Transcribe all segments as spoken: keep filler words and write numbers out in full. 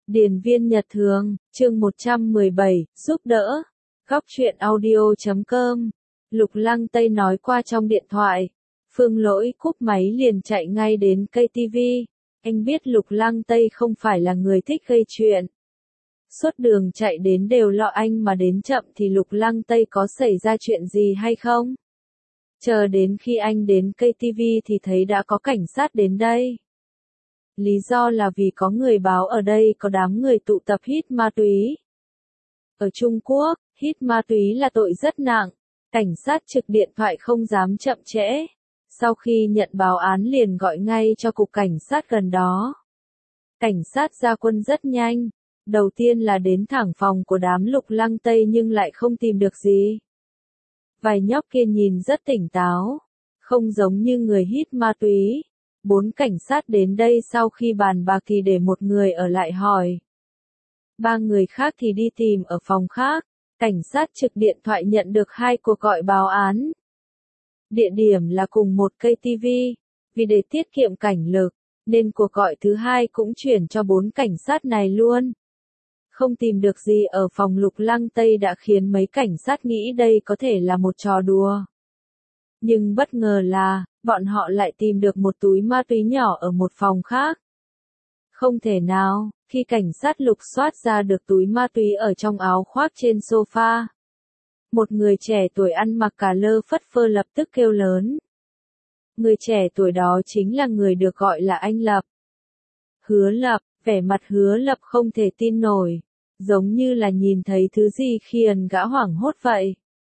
Điền viên Nhật Thường, chương một trăm mười bảy, giúp đỡ. Góc truyện audio chấm com. Lục Lăng Tây nói qua trong điện thoại. Phương Lỗi cúp máy liền chạy ngay đến ca tê vê. Anh biết Lục Lăng Tây không phải là người thích gây chuyện. Suốt đường chạy đến đều lo anh mà đến chậm thì Lục Lăng Tây có xảy ra chuyện gì hay không? Chờ đến khi anh đến ca tê vê thì thấy đã có cảnh sát đến đây. Lý do là vì có người báo ở đây có đám người tụ tập hít ma túy. Ở Trung Quốc, hít ma túy là tội rất nặng. Cảnh sát trực điện thoại không dám chậm trễ. Sau khi nhận báo án liền gọi ngay cho cục cảnh sát gần đó. Cảnh sát ra quân rất nhanh. Đầu tiên là đến thẳng phòng của đám Lục Lăng Tây nhưng lại không tìm được gì. Vài nhóc kia nhìn rất tỉnh táo. Không giống như người hít ma túy. Bốn cảnh sát đến đây sau khi bàn bạc thì để một người ở lại hỏi. Ba người khác thì đi tìm ở phòng khác. Cảnh sát trực điện thoại nhận được hai cuộc gọi báo án. Địa điểm là cùng một ca tê vê. Vì để tiết kiệm cảnh lực, nên cuộc gọi thứ hai cũng chuyển cho bốn cảnh sát này luôn. Không tìm được gì ở phòng Lục Lăng Tây đã khiến mấy cảnh sát nghĩ đây có thể là một trò đùa. Nhưng bất ngờ là, bọn họ lại tìm được một túi ma túy nhỏ ở một phòng khác. Không thể nào, khi cảnh sát lục soát ra được túi ma túy ở trong áo khoác trên sofa. Một người trẻ tuổi ăn mặc cà lơ phất phơ lập tức kêu lớn. Người trẻ tuổi đó chính là người được gọi là anh Lập. Hứa Lập, vẻ mặt Hứa Lập không thể tin nổi, giống như là nhìn thấy thứ gì khiến gã hoảng hốt vậy.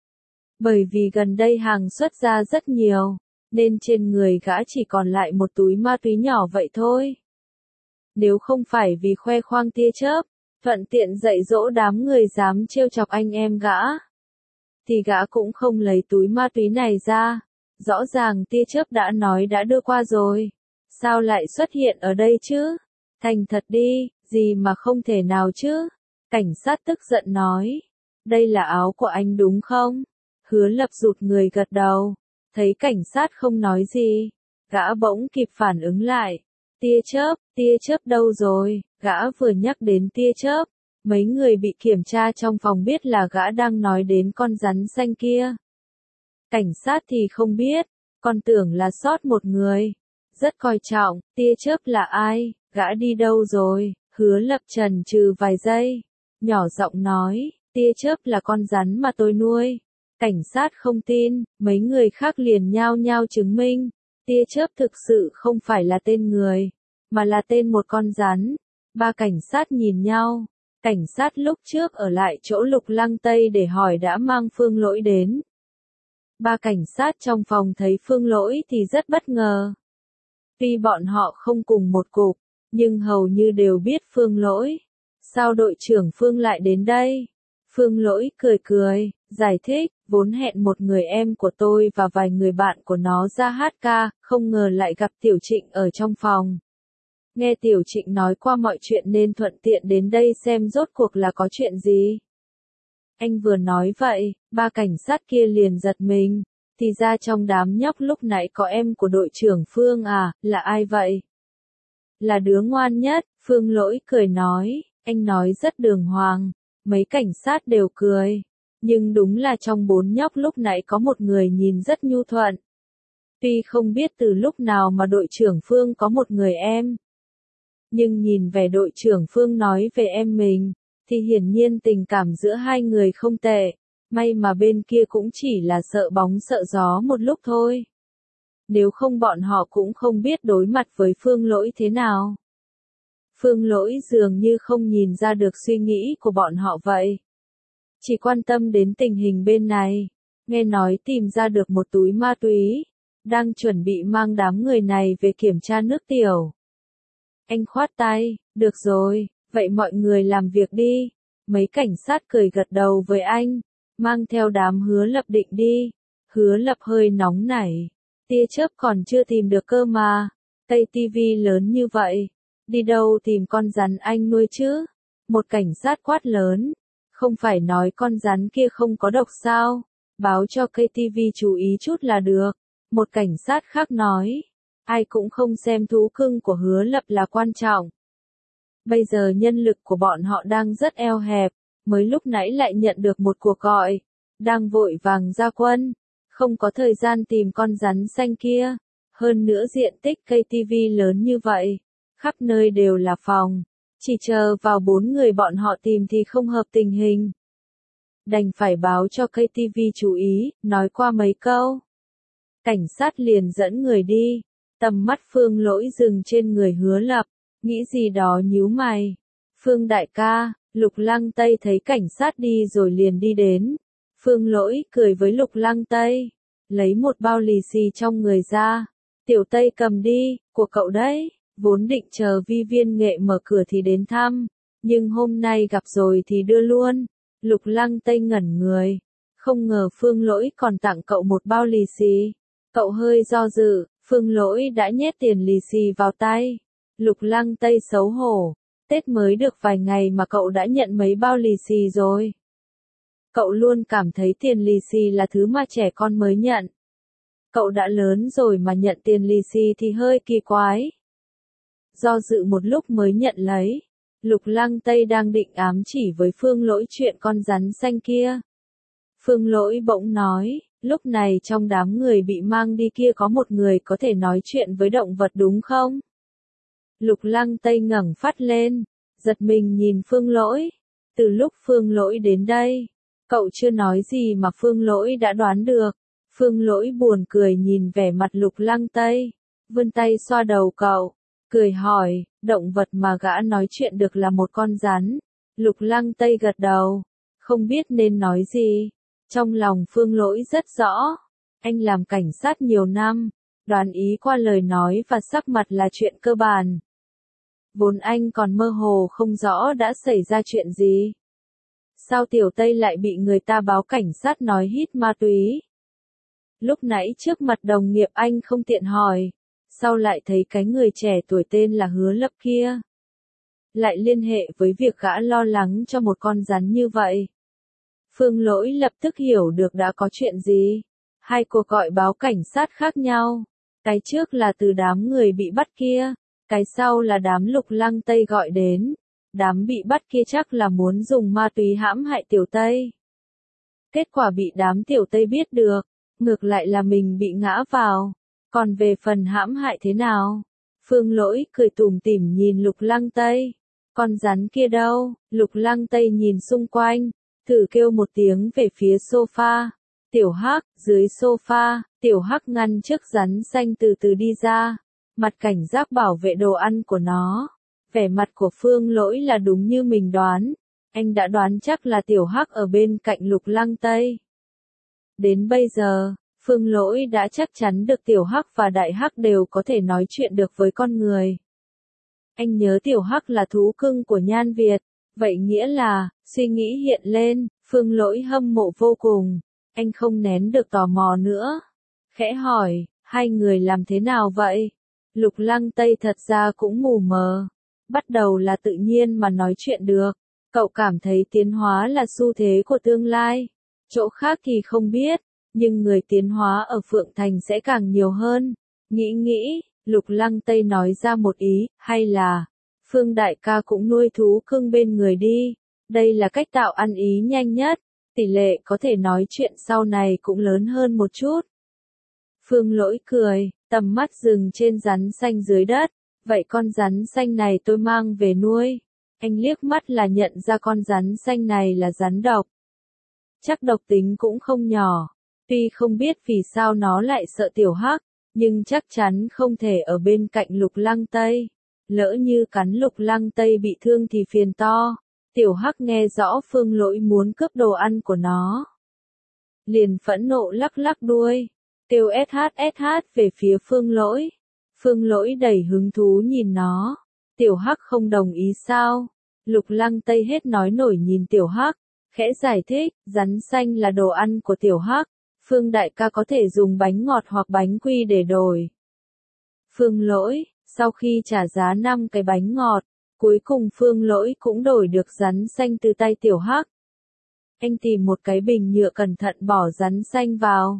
Bởi vì gần đây hàng xuất ra rất nhiều, nên trên người gã chỉ còn lại một túi ma túy nhỏ vậy thôi. Nếu không phải vì khoe khoang tia chớp, thuận tiện dạy dỗ đám người dám trêu chọc anh em gã, thì gã cũng không lấy túi ma túy này ra. Rõ ràng tia chớp đã nói đã đưa qua rồi. Sao lại xuất hiện ở đây chứ? Thành thật đi, gì mà không thể nào chứ? Cảnh sát tức giận nói. Đây là áo của anh đúng không? Hứa Lập rụt người gật đầu. Thấy cảnh sát không nói gì, gã bỗng kịp phản ứng lại. Tia chớp, tia chớp đâu rồi? Gã vừa nhắc đến tia chớp, mấy người bị kiểm tra trong phòng biết là gã đang nói đến con rắn xanh kia. Cảnh sát thì không biết, còn tưởng là sót một người. Rất coi trọng, tia chớp là ai, gã đi đâu rồi? Hứa Lập chần chừ vài giây, nhỏ giọng nói, tia chớp là con rắn mà tôi nuôi. Cảnh sát không tin, mấy người khác liền nhao nhao chứng minh. Tia chớp thực sự không phải là tên người, mà là tên một con rắn. Ba cảnh sát nhìn nhau. Cảnh sát lúc trước ở lại chỗ Lục Lăng Tây để hỏi đã mang Phương Lỗi đến. Ba cảnh sát trong phòng thấy Phương Lỗi thì rất bất ngờ. Tuy bọn họ không cùng một cục, nhưng hầu như đều biết Phương Lỗi. Sao đội trưởng Phương lại đến đây? Phương Lỗi cười cười, giải thích, vốn hẹn một người em của tôi và vài người bạn của nó ra hát ca, không ngờ lại gặp Tiểu Trịnh ở trong phòng. Nghe Tiểu Trịnh nói qua mọi chuyện nên thuận tiện đến đây xem rốt cuộc là có chuyện gì. Anh vừa nói vậy, ba cảnh sát kia liền giật mình, thì ra trong đám nhóc lúc nãy có em của đội trưởng Phương à, là ai vậy? Là đứa ngoan nhất, Phương Lỗi cười nói, anh nói rất đường hoàng, mấy cảnh sát đều cười. Nhưng đúng là trong bốn nhóc lúc nãy có một người nhìn rất nhu thuận. Tuy không biết từ lúc nào mà đội trưởng Phương có một người em. Nhưng nhìn vẻ đội trưởng Phương nói về em mình, thì hiển nhiên tình cảm giữa hai người không tệ. May mà bên kia cũng chỉ là sợ bóng sợ gió một lúc thôi. Nếu không bọn họ cũng không biết đối mặt với Phương Lỗi thế nào. Phương Lỗi dường như không nhìn ra được suy nghĩ của bọn họ vậy. Chỉ quan tâm đến tình hình bên này, nghe nói tìm ra được một túi ma túy, đang chuẩn bị mang đám người này về kiểm tra nước tiểu. Anh khoát tay, được rồi, vậy mọi người làm việc đi. Mấy cảnh sát cười gật đầu với anh, mang theo đám Hứa Lập định đi. Hứa Lập hơi nóng nảy, tia chớp còn chưa tìm được cơ mà, ca tê vê lớn như vậy, đi đâu tìm con rắn anh nuôi chứ? Một cảnh sát quát lớn. Không phải nói con rắn kia không có độc sao? Báo cho ca tê vê chú ý chút là được. Một cảnh sát khác nói. Ai cũng không xem thú cưng của Hứa Lập là quan trọng. Bây giờ nhân lực của bọn họ đang rất eo hẹp, mới lúc nãy lại nhận được một cuộc gọi, đang vội vàng ra quân, không có thời gian tìm con rắn xanh kia. Hơn nữa diện tích cây tivi lớn như vậy, khắp nơi đều là phòng, chỉ chờ vào bốn người bọn họ tìm thì không hợp tình hình. Đành phải báo cho cây tivi chú ý, nói qua mấy câu. Cảnh sát liền dẫn người đi, tầm mắt Phương Lỗi dừng trên người Hứa Lập, nghĩ gì đó nhíu mày. Phương đại ca, Lục Lăng Tây thấy cảnh sát đi rồi liền đi đến. Phương Lỗi cười với Lục Lăng Tây, lấy một bao lì xì trong người ra. Tiểu Tây cầm đi, của cậu đấy, vốn định chờ Vi Viên Nghệ mở cửa thì đến thăm, nhưng hôm nay gặp rồi thì đưa luôn. Lục Lăng Tây ngẩn người, không ngờ Phương Lỗi còn tặng cậu một bao lì xì. Cậu hơi do dự, Phương Lỗi đã nhét tiền lì xì vào tay. Lục Lăng Tây xấu hổ, Tết mới được vài ngày mà cậu đã nhận mấy bao lì xì rồi. Cậu luôn cảm thấy tiền lì xì là thứ mà trẻ con mới nhận. Cậu đã lớn rồi mà nhận tiền lì xì thì hơi kỳ quái. Do dự một lúc mới nhận lấy. Lục Lăng Tây đang định ám chỉ với Phương Lỗi chuyện con rắn xanh kia. Phương Lỗi bỗng nói, lúc này trong đám người bị mang đi kia có một người có thể nói chuyện với động vật đúng không? Lục Lăng Tây ngẩng phát lên, giật mình nhìn Phương Lỗi. Từ lúc Phương Lỗi đến đây, cậu chưa nói gì mà Phương Lỗi đã đoán được. Phương Lỗi buồn cười nhìn vẻ mặt Lục Lăng Tây, vươn tay xoa đầu cậu, cười hỏi, động vật mà gã nói chuyện được là một con rắn. Lục Lăng Tây gật đầu, không biết nên nói gì. Trong lòng Phương Lỗi rất rõ, anh làm cảnh sát nhiều năm, đoán ý qua lời nói và sắc mặt là chuyện cơ bản. Vốn anh còn mơ hồ không rõ đã xảy ra chuyện gì. Sao Tiểu Tây lại bị người ta báo cảnh sát nói hít ma túy? Lúc nãy trước mặt đồng nghiệp anh không tiện hỏi, sau lại thấy cái người trẻ tuổi tên là Hứa Lập kia. Lại liên hệ với việc gã lo lắng cho một con rắn như vậy. Phương Lỗi lập tức hiểu được đã có chuyện gì. Hai cuộc gọi báo cảnh sát khác nhau. Cái trước là từ đám người bị bắt kia, cái sau là đám Lục Lăng Tây gọi đến. Đám bị bắt kia chắc là muốn dùng ma túy hãm hại Tiểu Tây. Kết quả bị đám Tiểu Tây biết được, ngược lại là mình bị ngã vào. Còn về phần hãm hại thế nào? Phương Lỗi cười tủm tỉm nhìn Lục Lăng Tây. Con rắn kia đâu? Lục Lăng Tây nhìn xung quanh, thử kêu một tiếng về phía sofa. Tiểu Hắc, dưới sofa, Tiểu Hắc ngăn trước rắn xanh từ từ đi ra, mặt cảnh giác bảo vệ đồ ăn của nó. Vẻ mặt của Phương Lỗi là đúng như mình đoán, anh đã đoán chắc là Tiểu Hắc ở bên cạnh Lục Lăng Tây. Đến bây giờ, Phương Lỗi đã chắc chắn được Tiểu Hắc và Đại Hắc đều có thể nói chuyện được với con người. Anh nhớ Tiểu Hắc là thú cưng của Nhan Việt, vậy nghĩa là, suy nghĩ hiện lên, Phương Lỗi hâm mộ vô cùng, anh không nén được tò mò nữa. Khẽ hỏi, hai người làm thế nào vậy? Lục Lăng Tây thật ra cũng mù mờ, bắt đầu là tự nhiên mà nói chuyện được, cậu cảm thấy tiến hóa là xu thế của tương lai, chỗ khác thì không biết. Nhưng người tiến hóa ở Phượng Thành sẽ càng nhiều hơn. Nghĩ nghĩ, Lục Lăng Tây nói ra một ý, hay là, Phương đại ca cũng nuôi thú cưng bên người đi. Đây là cách tạo ăn ý nhanh nhất, tỷ lệ có thể nói chuyện sau này cũng lớn hơn một chút. Phương Lỗi cười, tầm mắt dừng trên rắn xanh dưới đất. Vậy con rắn xanh này tôi mang về nuôi. Anh liếc mắt là nhận ra con rắn xanh này là rắn độc. Chắc độc tính cũng không nhỏ. Tuy không biết vì sao nó lại sợ Tiểu Hắc, nhưng chắc chắn không thể ở bên cạnh Lục Lăng Tây. Lỡ như cắn Lục Lăng Tây bị thương thì phiền to. Tiểu Hắc nghe rõ Phương Lỗi muốn cướp đồ ăn của nó, liền phẫn nộ lắc lắc đuôi, kêu ét hát ét hát về phía Phương Lỗi. Phương Lỗi đầy hứng thú nhìn nó. Tiểu Hắc không đồng ý sao? Lục Lăng Tây hết nói nổi nhìn Tiểu Hắc, khẽ giải thích, rắn xanh là đồ ăn của Tiểu Hắc. Phương đại ca có thể dùng bánh ngọt hoặc bánh quy để đổi. Phương Lỗi, sau khi trả giá năm cái bánh ngọt, cuối cùng Phương Lỗi cũng đổi được rắn xanh từ tay Tiểu Hắc. Anh tìm một cái bình nhựa cẩn thận bỏ rắn xanh vào,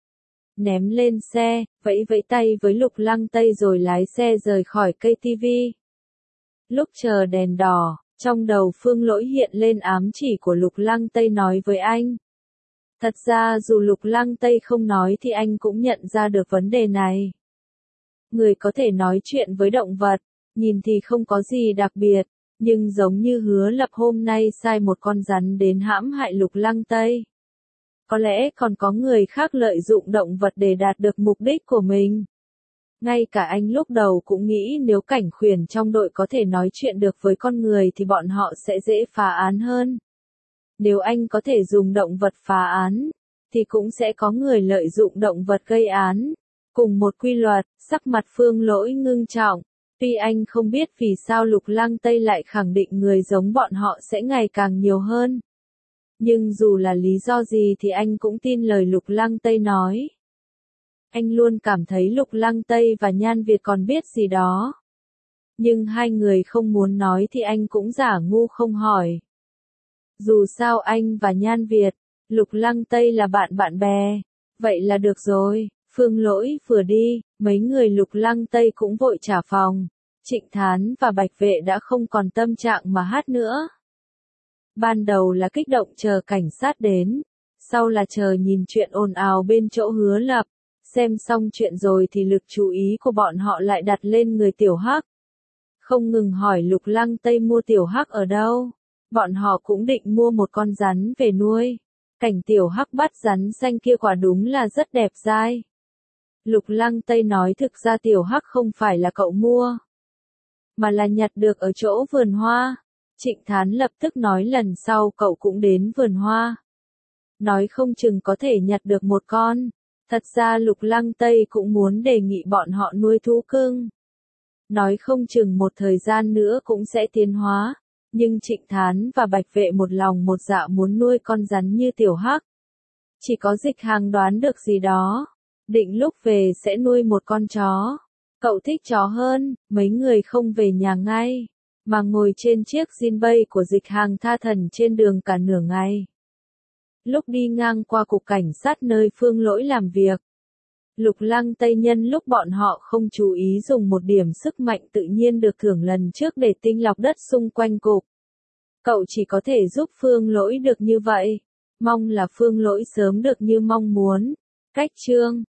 ném lên xe, vẫy vẫy tay với Lục Lăng Tây rồi lái xe rời khỏi cây tivi. Lúc chờ đèn đỏ, trong đầu Phương Lỗi hiện lên ám chỉ của Lục Lăng Tây nói với anh. Thật ra dù Lục Lăng Tây không nói thì anh cũng nhận ra được vấn đề này. Người có thể nói chuyện với động vật, nhìn thì không có gì đặc biệt, nhưng giống như Hứa Lập hôm nay sai một con rắn đến hãm hại Lục Lăng Tây. Có lẽ còn có người khác lợi dụng động vật để đạt được mục đích của mình. Ngay cả anh lúc đầu cũng nghĩ nếu Cảnh Khuyển trong đội có thể nói chuyện được với con người thì bọn họ sẽ dễ phá án hơn. Nếu anh có thể dùng động vật phá án, thì cũng sẽ có người lợi dụng động vật gây án. Cùng một quy luật, sắc mặt Phương Lỗi ngưng trọng. Tuy anh không biết vì sao Lục Lăng Tây lại khẳng định người giống bọn họ sẽ ngày càng nhiều hơn. Nhưng dù là lý do gì thì anh cũng tin lời Lục Lăng Tây nói. Anh luôn cảm thấy Lục Lăng Tây và Nhan Việt còn biết gì đó. Nhưng hai người không muốn nói thì anh cũng giả ngu không hỏi. Dù sao anh và Nhan Việt, Lục Lăng Tây là bạn bạn bè. Vậy là được rồi. Phương Lỗi vừa đi, mấy người Lục Lăng Tây cũng vội trả phòng. Trịnh Thán và Bạch Vệ đã không còn tâm trạng mà hát nữa. Ban đầu là kích động chờ cảnh sát đến, sau là chờ nhìn chuyện ồn ào bên chỗ Hứa Lập. Xem xong chuyện rồi thì lực chú ý của bọn họ lại đặt lên người Tiểu Hắc. Không ngừng hỏi Lục Lăng Tây mua Tiểu Hắc ở đâu. Bọn họ cũng định mua một con rắn về nuôi. Cảnh Tiểu Hắc bắt rắn xanh kia quả đúng là rất đẹp dai. Lục Lăng Tây nói thực ra Tiểu Hắc không phải là cậu mua, mà là nhặt được ở chỗ vườn hoa. Trịnh Thán lập tức nói lần sau cậu cũng đến vườn hoa. Nói không chừng có thể nhặt được một con. Thật ra Lục Lăng Tây cũng muốn đề nghị bọn họ nuôi thú cưng. Nói không chừng một thời gian nữa cũng sẽ tiến hóa. Nhưng Trịnh Thán và Bạch Vệ một lòng một dạ muốn nuôi con rắn như Tiểu Hắc. Chỉ có Dịch Hàng đoán được gì đó. Định lúc về sẽ nuôi một con chó. Cậu thích chó hơn, mấy người không về nhà ngay, mà ngồi trên chiếc Jinbei của Dịch Hàng tha thần trên đường cả nửa ngày. Lúc đi ngang qua cục cảnh sát nơi Phương Lỗi làm việc, Lục Lăng Tây nhân lúc bọn họ không chú ý dùng một điểm sức mạnh tự nhiên được thưởng lần trước để tinh lọc đất xung quanh cục. Cậu chỉ có thể giúp Phương Lỗi được như vậy. Mong là Phương Lỗi sớm được như mong muốn. Cách chương